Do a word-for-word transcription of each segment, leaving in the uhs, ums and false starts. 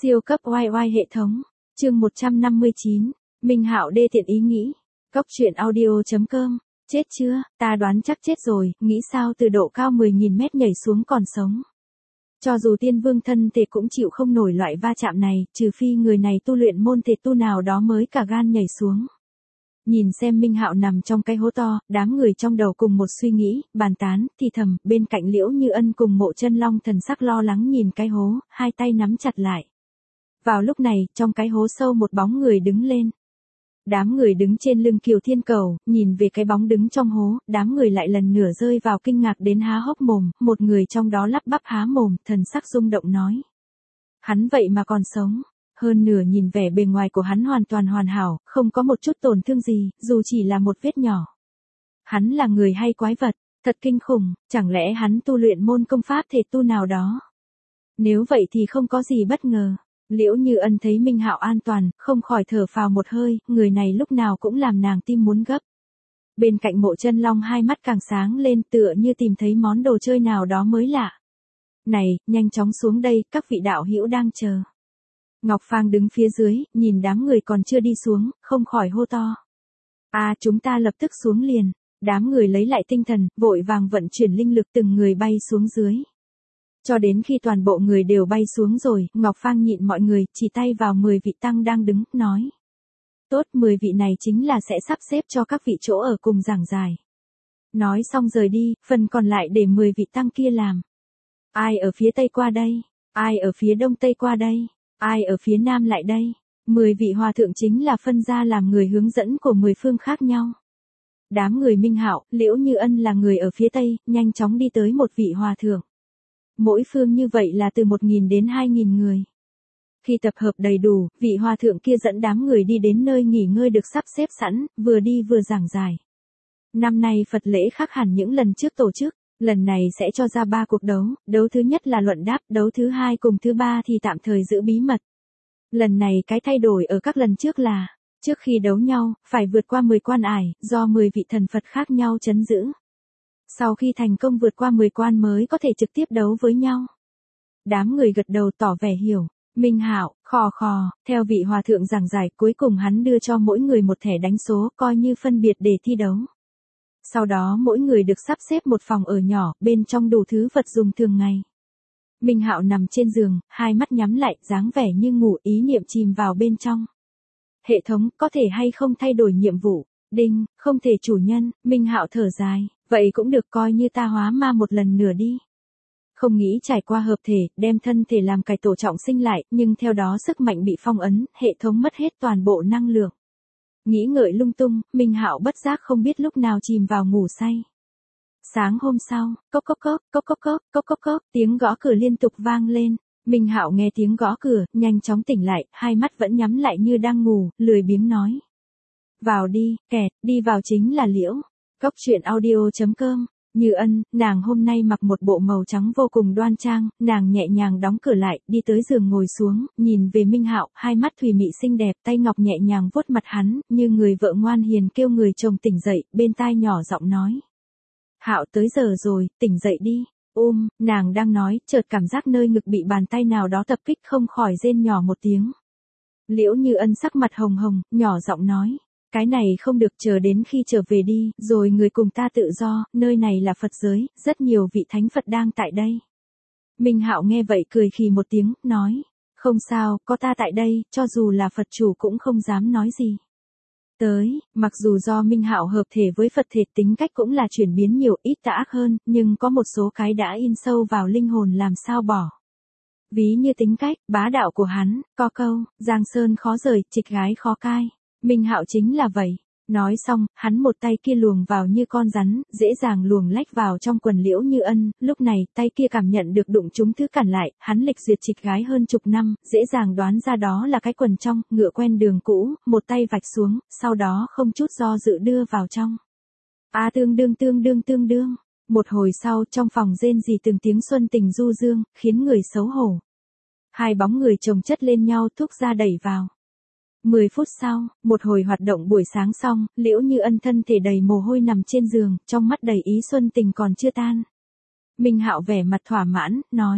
Siêu cấp oai oai hệ thống. Chương một trăm năm mươi chín. Minh Hạo đê tiện ý nghĩ. Cốc truyện audio chấm com. Chết chưa, ta đoán chắc chết rồi, nghĩ sao từ độ cao mười nghìn mét nhảy xuống còn sống. Cho dù tiên vương thân thể cũng chịu không nổi loại va chạm này, trừ phi người này tu luyện môn thể tu nào đó mới cả gan nhảy xuống. Nhìn xem Minh Hạo nằm trong cái hố to, đám người trong đầu cùng một suy nghĩ, bàn tán, thì thầm, bên cạnh Liễu Như Ân cùng Mộ Chân Long thần sắc lo lắng nhìn cái hố, hai tay nắm chặt lại. Vào lúc này, trong cái hố sâu một bóng người đứng lên. Đám người đứng trên lưng Kiều Thiên Cầu, nhìn về cái bóng đứng trong hố, đám người lại lần nửa rơi vào kinh ngạc đến há hốc mồm, một người trong đó lắp bắp há mồm, thần sắc rung động nói. Hắn vậy mà còn sống. Hơn nửa nhìn vẻ bề ngoài của hắn hoàn toàn hoàn hảo, không có một chút tổn thương gì, dù chỉ là một vết nhỏ. Hắn là người hay quái vật, thật kinh khủng, chẳng lẽ hắn tu luyện môn công pháp thể tu nào đó? Nếu vậy thì không có gì bất ngờ. Liễu Như Ân thấy Minh Hạo an toàn, không khỏi thở phào một hơi, người này lúc nào cũng làm nàng tim muốn gấp. Bên cạnh Mộ Chân Long hai mắt càng sáng lên tựa như tìm thấy món đồ chơi nào đó mới lạ. Này, nhanh chóng xuống đây, các vị đạo hữu đang chờ. Ngọc Phang đứng phía dưới, nhìn đám người còn chưa đi xuống, không khỏi hô to. À, chúng ta lập tức xuống liền. Đám người lấy lại tinh thần, vội vàng vận chuyển linh lực từng người bay xuống dưới. Cho đến khi toàn bộ người đều bay xuống rồi, Ngọc Phang nhịn mọi người, chỉ tay vào mười vị tăng đang đứng, nói. Tốt, mười vị này chính là sẽ sắp xếp cho các vị chỗ ở cùng giảng giải. Nói xong rời đi, phần còn lại để mười vị tăng kia làm. Ai ở phía tây qua đây? Ai ở phía đông tây qua đây? Ai ở phía nam lại đây? Mười vị hòa thượng chính là phân ra làm người hướng dẫn của mười phương khác nhau. Đám người Minh Hạo, Liễu Như Ân là người ở phía tây, nhanh chóng đi tới một vị hòa thượng. Mỗi phương như vậy là từ một nghìn đến hai nghìn người. Khi tập hợp đầy đủ, vị hòa thượng kia dẫn đám người đi đến nơi nghỉ ngơi được sắp xếp sẵn, vừa đi vừa giảng giải. Năm nay Phật lễ khác hẳn những lần trước tổ chức, lần này sẽ cho ra ba cuộc đấu, đấu thứ nhất là luận đáp, đấu thứ hai cùng thứ ba thì tạm thời giữ bí mật. Lần này cái thay đổi ở các lần trước là, trước khi đấu nhau, phải vượt qua mười quan ải, do mười vị thần Phật khác nhau trấn giữ. Sau khi thành công vượt qua mười quan mới có thể trực tiếp đấu với nhau. Đám người gật đầu tỏ vẻ hiểu. Minh Hạo, khò khò, theo vị hòa thượng giảng giải, cuối cùng hắn đưa cho mỗi người một thẻ đánh số, coi như phân biệt để thi đấu. Sau đó mỗi người được sắp xếp một phòng ở nhỏ, bên trong đủ thứ vật dùng thường ngày. Minh Hạo nằm trên giường, hai mắt nhắm lại, dáng vẻ như ngủ, ý niệm chìm vào bên trong. Hệ thống, có thể hay không thay đổi nhiệm vụ? Đinh, không thể chủ nhân. Minh Hạo thở dài, vậy cũng được, coi như ta hóa ma một lần nữa đi. Không nghĩ trải qua hợp thể, đem thân thể làm cải tổ trọng sinh lại, nhưng theo đó sức mạnh bị phong ấn, hệ thống mất hết toàn bộ năng lượng. Nghĩ ngợi lung tung, Minh Hạo bất giác không biết lúc nào chìm vào ngủ say. Sáng hôm sau, cốc cốc cốc, cốc cốc cốc, cốc cốc cốc, tiếng gõ cửa liên tục vang lên. Minh Hạo nghe tiếng gõ cửa, nhanh chóng tỉnh lại, hai mắt vẫn nhắm lại như đang ngủ, lười biếng nói. Vào đi, kẹt, đi vào chính là Liễu. Cốc truyện audio chấm com. Như Ân, nàng hôm nay mặc một bộ màu trắng vô cùng đoan trang, nàng nhẹ nhàng đóng cửa lại, đi tới giường ngồi xuống, nhìn về Minh Hạo, hai mắt thùy mị xinh đẹp, tay ngọc nhẹ nhàng vuốt mặt hắn, như người vợ ngoan hiền kêu người chồng tỉnh dậy, bên tai nhỏ giọng nói. Hạo tới giờ rồi, tỉnh dậy đi. Ôm, nàng đang nói, chợt cảm giác nơi ngực bị bàn tay nào đó tập kích, không khỏi rên nhỏ một tiếng. Liễu Như Ân sắc mặt hồng hồng, nhỏ giọng nói. Cái này không được, chờ đến khi trở về đi, rồi người cùng ta tự do, nơi này là Phật giới, rất nhiều vị thánh Phật đang tại đây. Minh Hạo nghe vậy cười khì một tiếng, nói, không sao, có ta tại đây, cho dù là Phật chủ cũng không dám nói gì. Tới, mặc dù do Minh Hạo hợp thể với Phật thể tính cách cũng là chuyển biến nhiều ít tà ác hơn, nhưng có một số cái đã in sâu vào linh hồn làm sao bỏ. Ví như tính cách, bá đạo của hắn, có câu, giang sơn khó rời, trịch gái khó cai. Minh Hạo chính là vậy. Nói xong, hắn một tay kia luồng vào như con rắn, dễ dàng luồng lách vào trong quần Liễu Như Ân, lúc này, tay kia cảm nhận được đụng chúng thứ cản lại, hắn lịch duyệt trịch gái hơn chục năm, dễ dàng đoán ra đó là cái quần trong, ngựa quen đường cũ, một tay vạch xuống, sau đó không chút do dự đưa vào trong. A tương đương tương đương tương đương, một hồi sau trong phòng rên rỉ từng tiếng xuân tình du dương, khiến người xấu hổ. Hai bóng người chồng chất lên nhau thúc ra đẩy vào. Mười phút sau, một hồi hoạt động buổi sáng xong, Liễu Như Ân thân thể đầy mồ hôi nằm trên giường, trong mắt đầy ý xuân tình còn chưa tan. Minh Hạo vẻ mặt thỏa mãn, nói,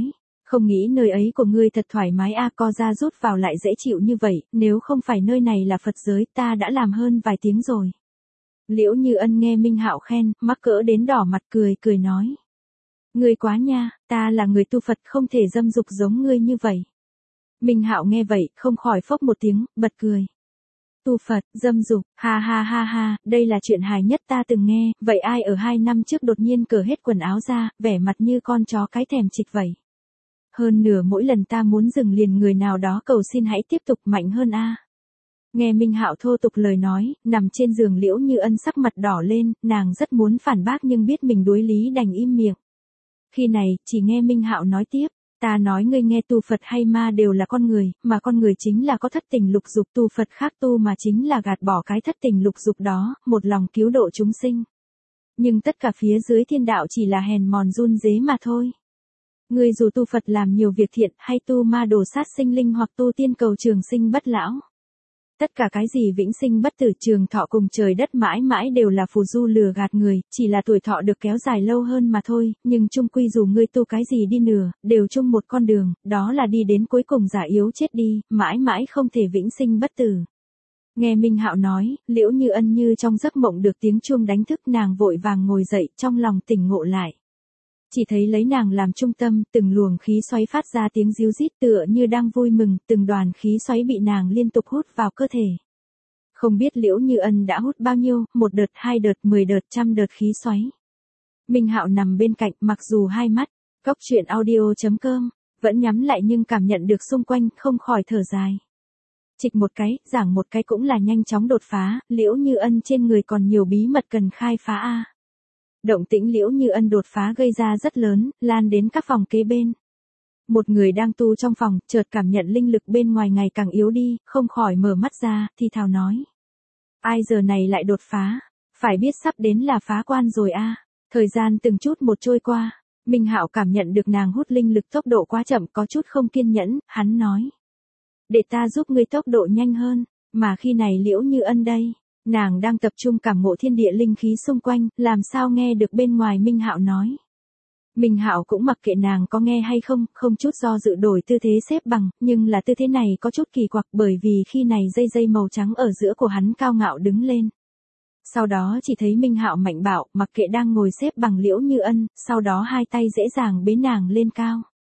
Không nghĩ nơi ấy của ngươi thật thoải mái a, co ra rút vào lại dễ chịu như vậy, nếu không phải nơi này là Phật giới ta đã làm hơn vài tiếng rồi. Liễu Như Ân nghe Minh Hạo khen, mắc cỡ đến đỏ mặt cười cười nói. Ngươi quá nha, ta là người tu Phật không thể dâm dục giống ngươi như vậy. Minh Hạo nghe vậy, không khỏi phốc một tiếng, bật cười. Tu Phật, dâm dục, ha ha ha ha, đây là chuyện hài nhất ta từng nghe, vậy ai ở hai năm trước đột nhiên cởi hết quần áo ra, vẻ mặt như con chó cái thèm chịch vậy. Hơn nửa mỗi lần ta muốn dừng liền người nào đó cầu xin hãy tiếp tục mạnh hơn a. Nghe Minh Hạo thô tục lời nói, nằm trên giường Liễu Như Ân sắc mặt đỏ lên, nàng rất muốn phản bác nhưng biết mình đối lý đành im miệng. Khi này, chỉ nghe Minh Hạo nói tiếp, ta nói ngươi nghe tu Phật hay ma đều là con người, mà con người chính là có thất tình lục dục, tu Phật khác tu mà chính là gạt bỏ cái thất tình lục dục đó, một lòng cứu độ chúng sinh. Nhưng tất cả phía dưới thiên đạo chỉ là hèn mòn run rế mà thôi. Ngươi dù tu Phật làm nhiều việc thiện hay tu ma đồ sát sinh linh hoặc tu tiên cầu trường sinh bất lão. Tất cả cái gì vĩnh sinh bất tử trường thọ cùng trời đất mãi mãi đều là phù du lừa gạt người, chỉ là tuổi thọ được kéo dài lâu hơn mà thôi, nhưng chung quy dù ngươi tu cái gì đi nữa, đều chung một con đường, đó là đi đến cuối cùng già yếu chết đi, mãi mãi không thể vĩnh sinh bất tử. Nghe Minh Hạo nói, Liễu Như Ân như trong giấc mộng được tiếng chuông đánh thức nàng vội vàng ngồi dậy trong lòng tỉnh ngộ lại. Chỉ thấy lấy nàng làm trung tâm, từng luồng khí xoáy phát ra tiếng ríu rít tựa như đang vui mừng, từng đoàn khí xoáy bị nàng liên tục hút vào cơ thể. Không biết Liễu Như Ân đã hút bao nhiêu, một đợt, hai đợt, mười đợt, trăm đợt khí xoáy. Minh Hạo nằm bên cạnh, mặc dù hai mắt, Cốc Truyện Audio chấm com, vẫn nhắm lại nhưng cảm nhận được xung quanh, không khỏi thở dài. Chịch một cái, giảng một cái cũng là nhanh chóng đột phá, Liễu Như Ân trên người còn nhiều bí mật cần khai phá a. Động tĩnh Liễu Như Ân đột phá gây ra rất lớn, lan đến các phòng kế bên. Một người đang tu trong phòng, chợt cảm nhận linh lực bên ngoài ngày càng yếu đi, không khỏi mở mắt ra, thì thào nói. Ai giờ này lại đột phá, phải biết sắp đến là phá quan rồi a. Thời gian từng chút một trôi qua, Minh Hạo cảm nhận được nàng hút linh lực tốc độ quá chậm có chút không kiên nhẫn, hắn nói. Để ta giúp ngươi tốc độ nhanh hơn, mà khi này Liễu Như Ân đây. Nàng đang tập trung cảm ngộ thiên địa linh khí xung quanh, làm sao nghe được bên ngoài Minh Hạo nói. Minh Hạo cũng mặc kệ nàng có nghe hay không, không chút do dự đổi tư thế xếp bằng, nhưng là tư thế này có chút kỳ quặc bởi vì khi này dây dây màu trắng ở giữa của hắn cao ngạo đứng lên. Sau đó chỉ thấy Minh Hạo mạnh bạo, mặc kệ đang ngồi xếp bằng Liễu Như Ân, sau đó hai tay dễ dàng bế nàng lên cao.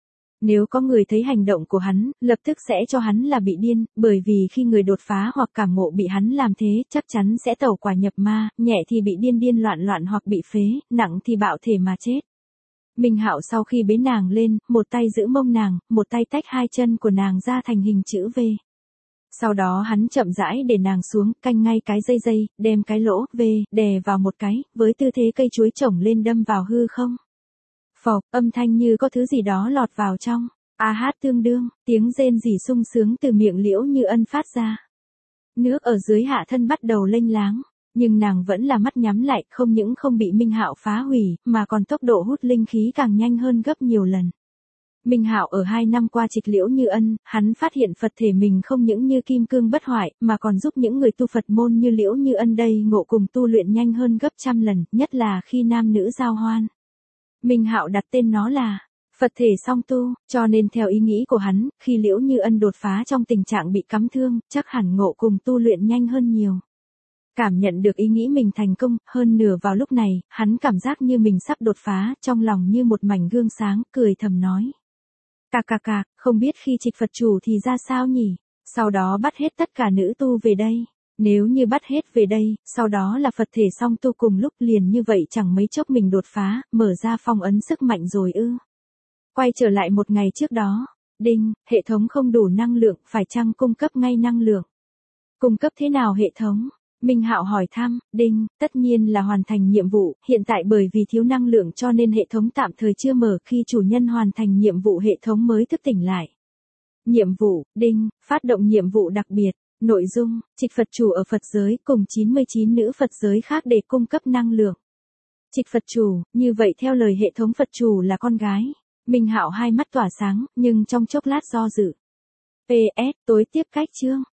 Nếu có người thấy hành động của hắn, lập tức sẽ cho hắn là bị điên, bởi vì khi người đột phá hoặc cảm ngộ bị hắn làm thế, chắc chắn sẽ tẩu quả nhập ma, nhẹ thì bị điên điên loạn loạn hoặc bị phế, nặng thì bạo thể mà chết. Minh Hạo sau khi bế nàng lên, một tay giữ mông nàng, một tay tách hai chân của nàng ra thành hình chữ V. Sau đó hắn chậm rãi để nàng xuống, canh ngay cái dây dây, đem cái lỗ V đè vào một cái, với tư thế cây chuối trồng lên đâm vào hư không. Phộc, âm thanh như có thứ gì đó lọt vào trong. A hát tương đương, tiếng rên rỉ sung sướng từ miệng Liễu Như Ân phát ra. Nước ở dưới hạ thân bắt đầu lênh láng, nhưng nàng vẫn là mắt nhắm lại, không những không bị Minh Hạo phá hủy, mà còn tốc độ hút linh khí càng nhanh hơn gấp nhiều lần. Minh Hạo ở hai năm qua trịch Liễu Như Ân, hắn phát hiện Phật thể mình không những như kim cương bất hoại, mà còn giúp những người tu Phật môn như Liễu Như Ân đây ngộ cùng tu luyện nhanh hơn gấp trăm lần, nhất là khi nam nữ giao hoan. Minh Hạo đặt tên nó là Phật thể song tu, cho nên theo ý nghĩ của hắn, khi Liễu Như Ân đột phá trong tình trạng bị cắm thương, chắc hẳn ngộ cùng tu luyện nhanh hơn nhiều. Cảm nhận được ý nghĩ mình thành công, hơn nửa vào lúc này, hắn cảm giác như mình sắp đột phá, trong lòng như một mảnh gương sáng, cười thầm nói. Cạc cạc cạc, không biết khi trịch Phật chủ thì ra sao nhỉ, sau đó bắt hết tất cả nữ tu về đây. Nếu như bắt hết về đây, sau đó là Phật thể song tu cùng lúc liền như vậy chẳng mấy chốc mình đột phá, mở ra phong ấn sức mạnh rồi ư. Quay trở lại một ngày trước đó, đinh, hệ thống không đủ năng lượng, phải chăng cung cấp ngay năng lượng? Cung cấp thế nào hệ thống? Minh Hạo hỏi thăm, đinh, tất nhiên là hoàn thành nhiệm vụ, hiện tại bởi vì thiếu năng lượng cho nên hệ thống tạm thời chưa mở, khi chủ nhân hoàn thành nhiệm vụ hệ thống mới thức tỉnh lại. Nhiệm vụ, đinh, phát động nhiệm vụ đặc biệt. Nội dung, trịch Phật chủ ở Phật giới cùng chín mươi chín nữ Phật giới khác để cung cấp năng lượng. Trịch Phật chủ, như vậy theo lời hệ thống Phật chủ là con gái. Minh Hạo hai mắt tỏa sáng, nhưng trong chốc lát do dự. pê ét, tối tiếp cách chương.